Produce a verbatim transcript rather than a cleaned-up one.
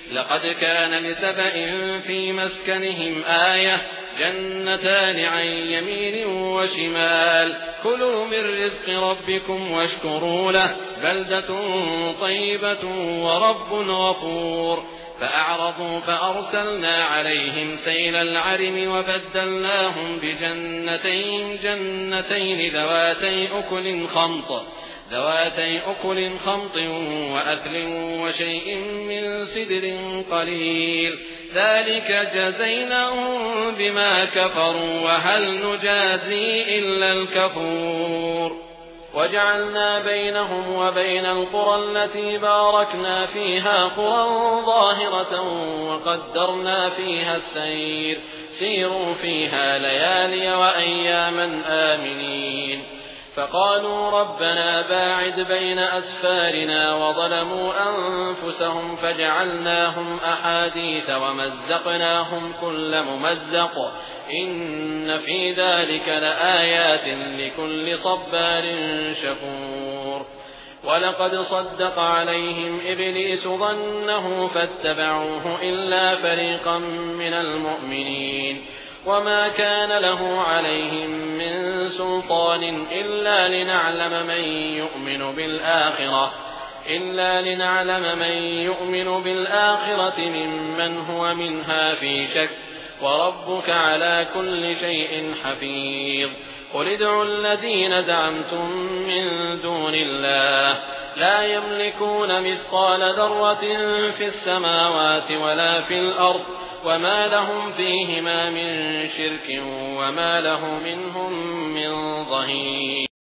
لقد كان لسبإ في مسكنهم آية جنتان عن يمين وشمال كلوا من رزق ربكم واشكروا له بلدة طيبة ورب غفور فأعرضوا فأرسلنا عليهم سيل العرم وبدلناهم بجنتين جنتين ذواتي أكل خمط ذواتي أكل خمط وأثل وشيء من سدر قليل ذلك جزيناهم بما كفروا وهل نجازي إلا الكفور وجعلنا بينهم وبين القرى التي باركنا فيها قرى ظاهرة وقدرنا فيها السير سيروا فيها ليالي وأياما آمنين فقالوا ربنا باعد بين أسفارنا وظلموا أنفسهم فجعلناهم أحاديث ومزقناهم كل ممزق إن في ذلك لآيات لكل صبار شكور ولقد صدق عليهم إبليس ظنه فاتبعوه إلا فريقا من المؤمنين وما كان له عليهم من سلطان إلا لنعلم من يؤمن بالآخرة إلا لنعلم من يؤمن بالآخرة ممن هو منها في شك وربك على كل شيء حفيظ قل ادعوا الذين زعمتم من دون الله لا يملكون مثقال ذرة في السماوات ولا في الأرض وما لهم فيهما من شرك وما له منهم من ظهير